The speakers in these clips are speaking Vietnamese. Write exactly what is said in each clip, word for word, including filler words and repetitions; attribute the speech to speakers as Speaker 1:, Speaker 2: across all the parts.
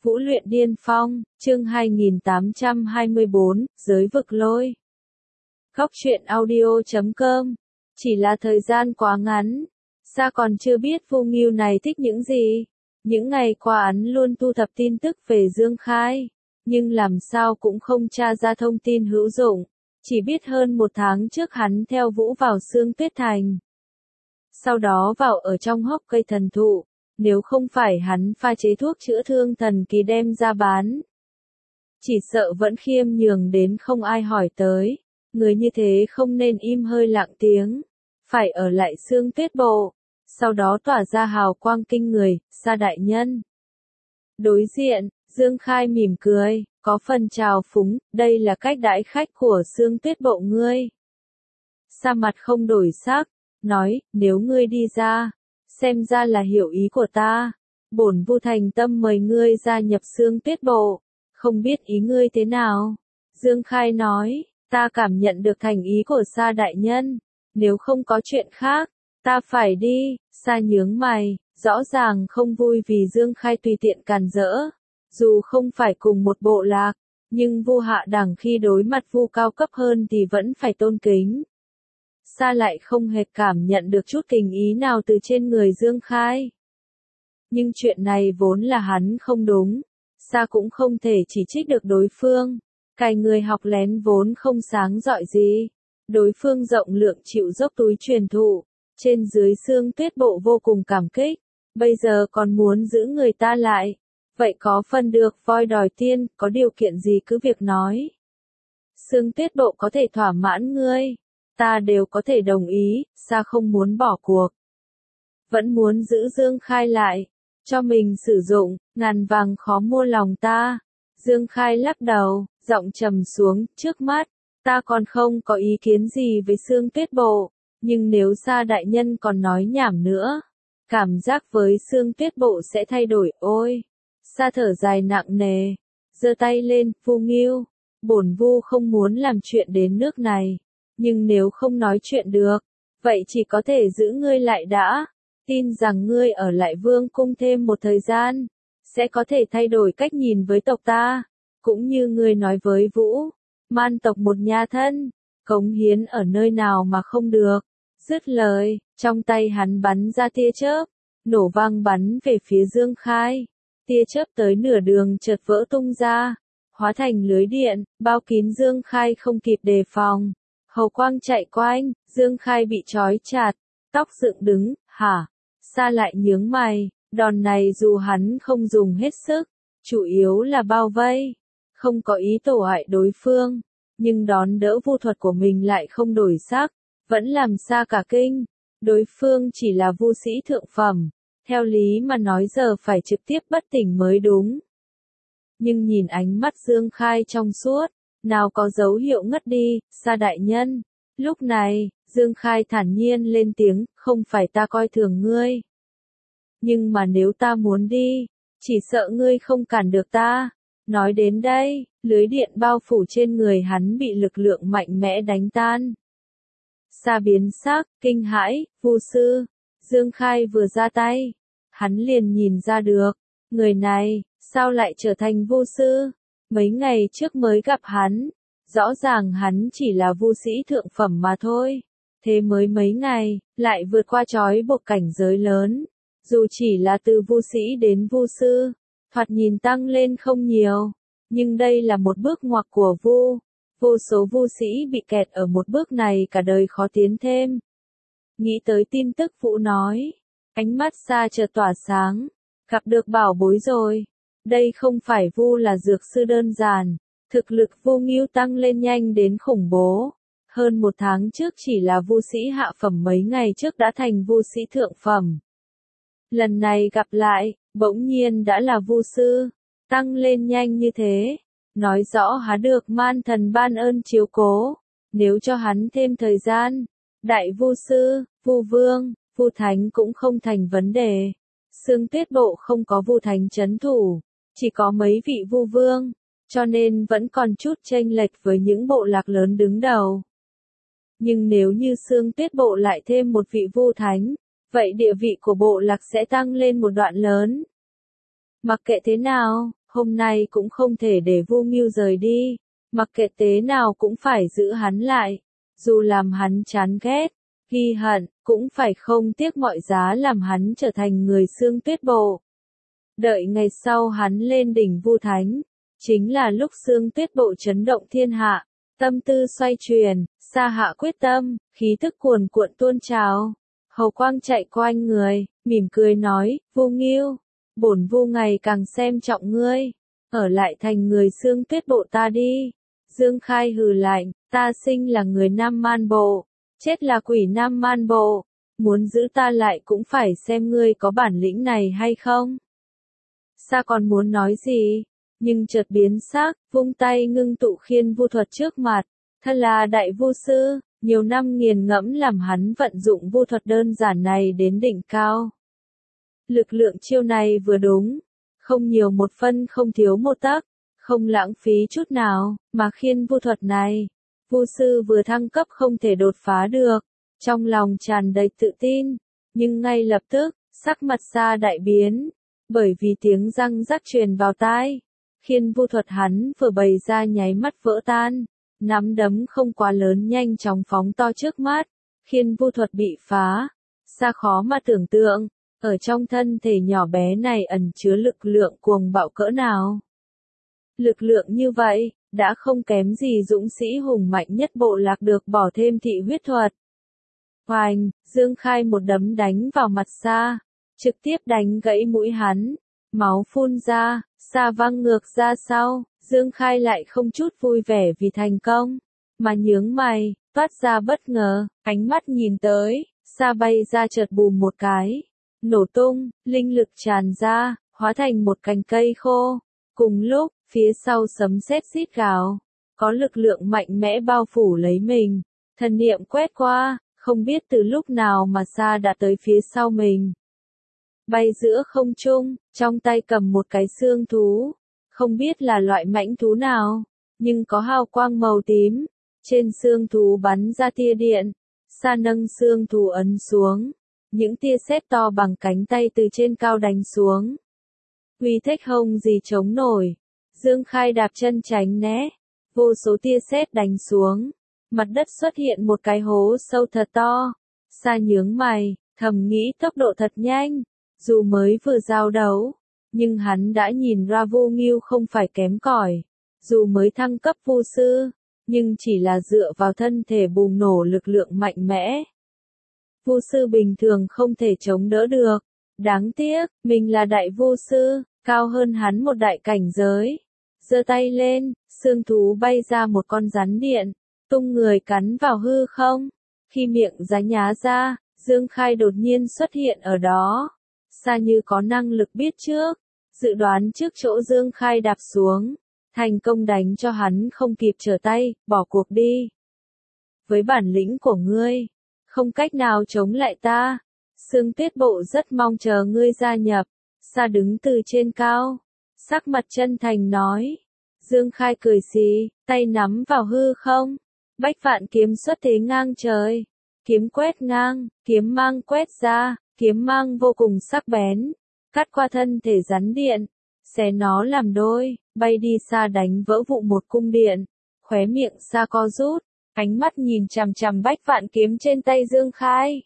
Speaker 1: Vũ luyện điên phong, chương hai nghìn tám trăm hai mươi bốn, giới vực lôi. Góc truyện audio chấm com. Chỉ là thời gian quá ngắn. Sa còn chưa biết Vu Nghiêu này thích những gì. Những ngày qua hắn luôn thu thập tin tức về Dương Khai. Nhưng làm sao cũng không tra ra thông tin hữu dụng. Chỉ biết hơn một tháng trước hắn theo Vũ vào Sương Tuyết Thành. Sau đó vào ở trong hốc cây thần thụ. Nếu không phải hắn pha chế thuốc chữa thương thần kỳ đem ra bán. Chỉ sợ vẫn khiêm nhường đến không ai hỏi tới. Người như thế không nên im hơi lặng tiếng. Phải ở lại Sương Tuyết Bộ. Sau đó tỏa ra hào quang kinh người, Sa đại nhân. Đối diện, Dương Khai mỉm cười, có phần trào phúng, đây là cách đãi khách của Sương Tuyết Bộ ngươi. Sa mặt không đổi sắc, nói, nếu ngươi đi ra. Xem ra là hiểu ý của ta. Bổn Vu thành tâm mời ngươi gia nhập Sương Tuyết Bộ. Không biết ý ngươi thế nào? Dương Khai nói, ta cảm nhận được thành ý của Sa đại nhân. Nếu không có chuyện khác, ta phải đi. Sa nhướng mày, rõ ràng không vui vì Dương Khai tùy tiện càn rỡ. Dù không phải cùng một bộ lạc, nhưng Vu hạ đẳng khi đối mặt Vu cao cấp hơn thì vẫn phải tôn kính. Sa lại không hề cảm nhận được chút tình ý nào từ trên người Dương Khai. Nhưng chuyện này vốn là hắn không đúng. Sa cũng không thể chỉ trích được đối phương. Cái người học lén vốn không sáng rọi gì. Đối phương rộng lượng chịu dốc túi truyền thụ. Trên dưới Sương Tuyết Bộ vô cùng cảm kích. Bây giờ còn muốn giữ người ta lại. Vậy có phần được voi đòi tiên, có điều kiện gì cứ việc nói. Sương Tuyết Bộ có thể thỏa mãn ngươi. Ta đều có thể đồng ý, Sa không muốn bỏ cuộc. Vẫn muốn giữ Dương Khai lại, cho mình sử dụng, ngàn vàng khó mua lòng ta. Dương Khai lắc đầu, giọng trầm xuống, trước mắt, ta còn không có ý kiến gì với Sương Tuyết Bộ, nhưng nếu Sa đại nhân còn nói nhảm nữa, cảm giác với Sương Tuyết Bộ sẽ thay đổi, ôi. Sa thở dài nặng nề, giơ tay lên, Vu Nghiêu, bổn Vu không muốn làm chuyện đến nước này. Nhưng nếu không nói chuyện được, vậy chỉ có thể giữ ngươi lại đã. Tin rằng ngươi ở lại vương cung thêm một thời gian, sẽ có thể thay đổi cách nhìn với tộc ta. Cũng như ngươi nói với Vũ, man tộc một nhà thân, cống hiến ở nơi nào mà không được. Dứt lời, trong tay hắn bắn ra tia chớp, nổ vang bắn về phía Dương Khai. Tia chớp tới nửa đường chợt vỡ tung ra, hóa thành lưới điện, bao kín Dương Khai không kịp đề phòng. Hầu quang chạy quanh, Dương Khai bị trói chặt, tóc dựng đứng, hả? Sa lại nhướng mày, đòn này dù hắn không dùng hết sức, chủ yếu là bao vây, không có ý tổ hại đối phương, nhưng đón đỡ vu thuật của mình lại không đổi sắc, vẫn làm Sa cả kinh. Đối phương chỉ là vu sĩ thượng phẩm, theo lý mà nói giờ phải trực tiếp bất tỉnh mới đúng. Nhưng nhìn ánh mắt Dương Khai trong suốt, nào có dấu hiệu ngất đi, Sa đại nhân. Lúc này, Dương Khai thản nhiên lên tiếng, không phải ta coi thường ngươi. Nhưng mà nếu ta muốn đi, chỉ sợ ngươi không cản được ta. Nói đến đây, lưới điện bao phủ trên người hắn bị lực lượng mạnh mẽ đánh tan. Sa biến sắc, kinh hãi, Vu sư. Dương Khai vừa ra tay, hắn liền nhìn ra được, người này, sao lại trở thành Vu sư? Mấy ngày trước mới gặp hắn, rõ ràng hắn chỉ là vu sĩ thượng phẩm mà thôi. Thế mới mấy ngày, lại vượt qua trói buộc cảnh giới lớn. Dù chỉ là từ vu sĩ đến vu sư, thoạt nhìn tăng lên không nhiều. Nhưng đây là một bước ngoặt của vu. Vô số vu sĩ bị kẹt ở một bước này cả đời khó tiến thêm. Nghĩ tới tin tức Vũ nói, ánh mắt Sa chợt tỏa sáng, gặp được bảo bối rồi. Đây không phải Vu là dược sư đơn giản, thực lực Vu Nghiêu tăng lên nhanh đến khủng bố. Hơn một tháng trước chỉ là vu sĩ hạ phẩm, mấy ngày trước đã thành vu sĩ thượng phẩm. Lần này gặp lại, bỗng nhiên đã là vu sư, tăng lên nhanh như thế, nói rõ hắn được man thần ban ơn chiếu cố. Nếu cho hắn thêm thời gian, đại vu sư, vu vương, vu thánh cũng không thành vấn đề. Sương Tuyết Bộ không có vu thánh trấn thủ, chỉ có mấy vị vu vương, cho nên vẫn còn chút chênh lệch với những bộ lạc lớn đứng đầu. Nhưng nếu như Sương Tuyết Bộ lại thêm một vị vu thánh, vậy địa vị của bộ lạc sẽ tăng lên một đoạn lớn. Mặc kệ thế nào, hôm nay cũng không thể để Vu Ngưu rời đi, mặc kệ thế nào cũng phải giữ hắn lại, dù làm hắn chán ghét, ghi hận, cũng phải không tiếc mọi giá làm hắn trở thành người Xương Tuyết Bộ. Đợi ngày sau hắn lên đỉnh Vu Thánh, chính là lúc Xương Tuyết Bộ chấn động thiên hạ, tâm tư xoay chuyển, Sa Hạ quyết tâm, khí thức cuồn cuộn tuôn trào. Hầu Quang chạy quanh người, mỉm cười nói, Vu Ngưu, bổn Vu ngày càng xem trọng ngươi, ở lại thành người Xương Tuyết Bộ ta đi. Dương Khai hừ lạnh, ta sinh là người Nam Man Bộ, chết là quỷ Nam Man Bộ, muốn giữ ta lại cũng phải xem ngươi có bản lĩnh này hay không. Sa còn muốn nói gì, nhưng chợt biến sắc, vung tay ngưng tụ khiên vu thuật trước mặt, thật là đại vu sư, nhiều năm nghiền ngẫm làm hắn vận dụng vu thuật đơn giản này đến đỉnh cao. Lực lượng chiêu này vừa đúng, không nhiều một phân không thiếu một tấc, không lãng phí chút nào, mà khiên vu thuật này, vu sư vừa thăng cấp không thể đột phá được, trong lòng tràn đầy tự tin, nhưng ngay lập tức, sắc mặt Sa đại biến, bởi vì tiếng răng rắc truyền vào tai, khiên vu thuật hắn vừa bày ra nháy mắt vỡ tan, nắm đấm không quá lớn nhanh chóng phóng to trước mắt, khiên vu thuật bị phá, Sa khó mà tưởng tượng, ở trong thân thể nhỏ bé này ẩn chứa lực lượng cuồng bạo cỡ nào. Lực lượng như vậy, đã không kém gì dũng sĩ hùng mạnh nhất bộ lạc được bỏ thêm thị huyết thuật. Hoành, Dương Khai một đấm đánh vào mặt Sa, trực tiếp đánh gãy mũi hắn, máu phun ra, Sa văng ngược ra sau, Dương Khai lại không chút vui vẻ vì thành công, mà nhướng mày, toát ra bất ngờ, ánh mắt nhìn tới, Sa bay ra chợt bùm một cái, nổ tung, linh lực tràn ra, hóa thành một cành cây khô. Cùng lúc, phía sau sấm sét rít gào, có lực lượng mạnh mẽ bao phủ lấy mình, thần niệm quét qua, không biết từ lúc nào mà Sa đã tới phía sau mình. Bay giữa không trung, trong tay cầm một cái xương thú, không biết là loại mãnh thú nào, nhưng có hào quang màu tím, trên xương thú bắn ra tia điện, Sa nâng xương thú ấn xuống, những tia sét to bằng cánh tay từ trên cao đánh xuống. Uy thế không gì chống nổi, Dương Khai đạp chân tránh né, vô số tia sét đánh xuống, mặt đất xuất hiện một cái hố sâu thật to, Sa nhướng mày, thầm nghĩ tốc độ thật nhanh, dù mới vừa giao đấu, nhưng hắn đã nhìn ra Vu Ngưu không phải kém cỏi, dù mới thăng cấp vu sư, nhưng chỉ là dựa vào thân thể bùng nổ lực lượng mạnh mẽ. Vu sư bình thường không thể chống đỡ được, đáng tiếc, mình là đại vu sư, cao hơn hắn một đại cảnh giới. Giơ tay lên, xương thú bay ra một con rắn điện, tung người cắn vào hư không. Khi miệng rắn nhá ra, Dương Khai đột nhiên xuất hiện ở đó. Sa như có năng lực biết trước, dự đoán trước chỗ Dương Khai đạp xuống, thành công đánh cho hắn không kịp trở tay, bỏ cuộc đi. Với bản lĩnh của ngươi, không cách nào chống lại ta. Xương Tuyết Bộ rất mong chờ ngươi gia nhập. Sa đứng từ trên cao, sắc mặt chân thành nói. Dương Khai cười xì, tay nắm vào hư không. Bách vạn kiếm xuất thế ngang trời. Kiếm quét ngang, kiếm mang quét ra, kiếm mang vô cùng sắc bén. Cắt qua thân thể rắn điện, xé nó làm đôi, bay đi xa đánh vỡ vụn một cung điện. Khóe miệng Sa co rút, ánh mắt nhìn chằm chằm bách vạn kiếm trên tay Dương Khai.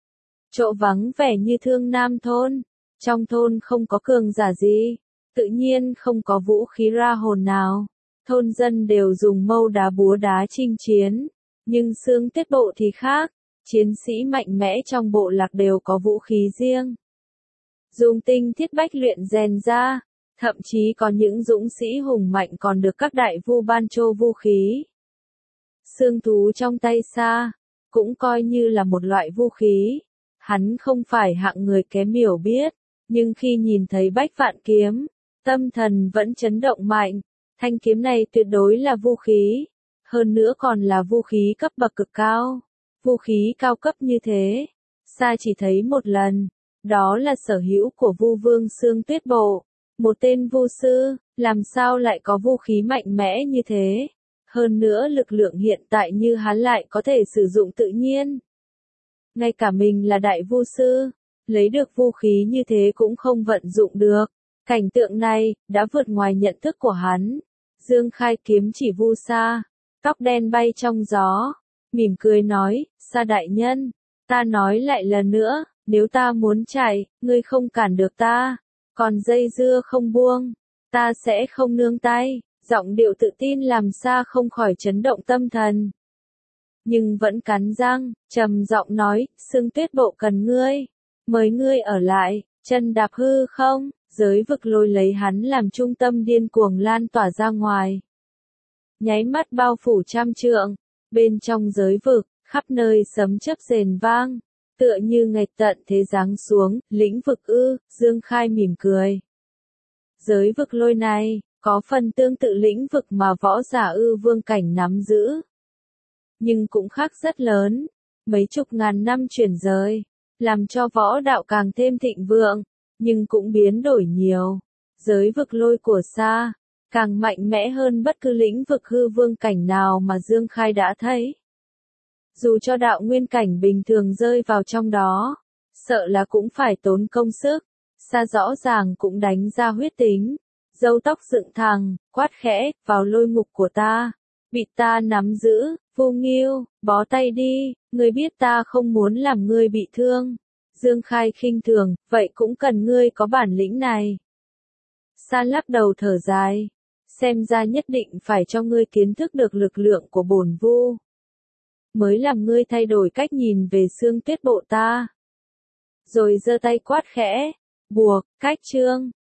Speaker 1: Chỗ vắng vẻ như Thương Nam thôn. Trong thôn không có cường giả gì, tự nhiên không có vũ khí ra hồn nào. Thôn dân đều dùng mâu đá búa đá chinh chiến, nhưng Xương Tuyết Bộ thì khác, chiến sĩ mạnh mẽ trong bộ lạc đều có vũ khí riêng. Dùng tinh thiết bách luyện rèn ra, thậm chí có những dũng sĩ hùng mạnh còn được các đại vu ban cho vũ khí. Xương thú trong tay Sa, cũng coi như là một loại vũ khí. Hắn không phải hạng người kém hiểu biết, nhưng khi nhìn thấy bách vạn kiếm, tâm thần vẫn chấn động mạnh. Thanh kiếm này tuyệt đối là vũ khí, hơn nữa còn là vũ khí cấp bậc cực cao. Vũ khí cao cấp như thế, Sa chỉ thấy một lần, đó là sở hữu của Vu Vương Xương Tuyết Bộ, một tên vu sư, làm sao lại có vũ khí mạnh mẽ như thế? Hơn nữa lực lượng hiện tại như hắn lại có thể sử dụng tự nhiên. Ngay cả mình là đại vu sư, lấy được vũ khí như thế cũng không vận dụng được, Cảnh tượng này, đã vượt ngoài nhận thức của hắn. Dương Khai kiếm chỉ Vu Sa, tóc đen bay trong gió, mỉm cười nói, Sa đại nhân, ta nói lại lần nữa, nếu ta muốn chạy, ngươi không cản được ta, còn dây dưa không buông, ta sẽ không nương tay. Giọng điệu tự tin làm Sa không khỏi chấn động tâm thần. Nhưng vẫn cắn răng, trầm giọng nói, Sương Tuyết Bộ cần ngươi, mời ngươi ở lại, chân đạp hư không, giới vực lôi lấy hắn làm trung tâm điên cuồng lan tỏa ra ngoài. Nháy mắt bao phủ trăm trượng, bên trong giới vực, khắp nơi sấm chớp rền vang, tựa như nghịch tận thế giáng xuống, lĩnh vực ư, Dương Khai mỉm cười. Giới vực lôi này, có phần tương tự lĩnh vực mà võ giả ư vương cảnh nắm giữ. Nhưng cũng khác rất lớn, mấy chục ngàn năm chuyển rời, làm cho võ đạo càng thêm thịnh vượng, nhưng cũng biến đổi nhiều. Giới vực lôi của Sa, càng mạnh mẽ hơn bất cứ lĩnh vực hư vương cảnh nào mà Dương Khai đã thấy. Dù cho đạo nguyên cảnh bình thường rơi vào trong đó, sợ là cũng phải tốn công sức. Sa rõ ràng cũng đánh ra huyết tính, râu tóc dựng thẳng, quát khẽ, vào lôi ngục của ta, bị ta nắm giữ, Vu Nghiêu, bó tay đi, ngươi biết ta không muốn làm ngươi bị thương. Dương Khai khinh thường, vậy cũng cần ngươi có bản lĩnh này. Sa lắc đầu thở dài, xem ra nhất định phải cho ngươi kiến thức được lực lượng của bổn Vu, mới làm ngươi thay đổi cách nhìn về Sương Tuyết Bộ ta. Rồi giơ tay quát khẽ, buộc, cách trương,